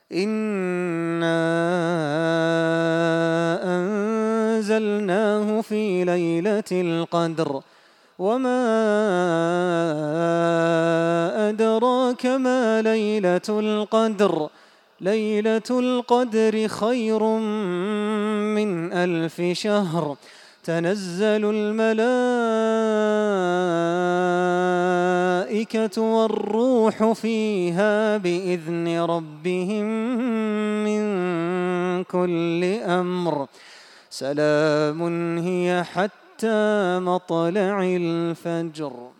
إنا أنزلناه في ليلة القدر وما أدراك ما ليلة القدر ليلة القدر خير من 1000 شهر تنزل الملائكة والروح فيها بإذن ربهم من كل أمر سلام هي حتى مطلع الفجر.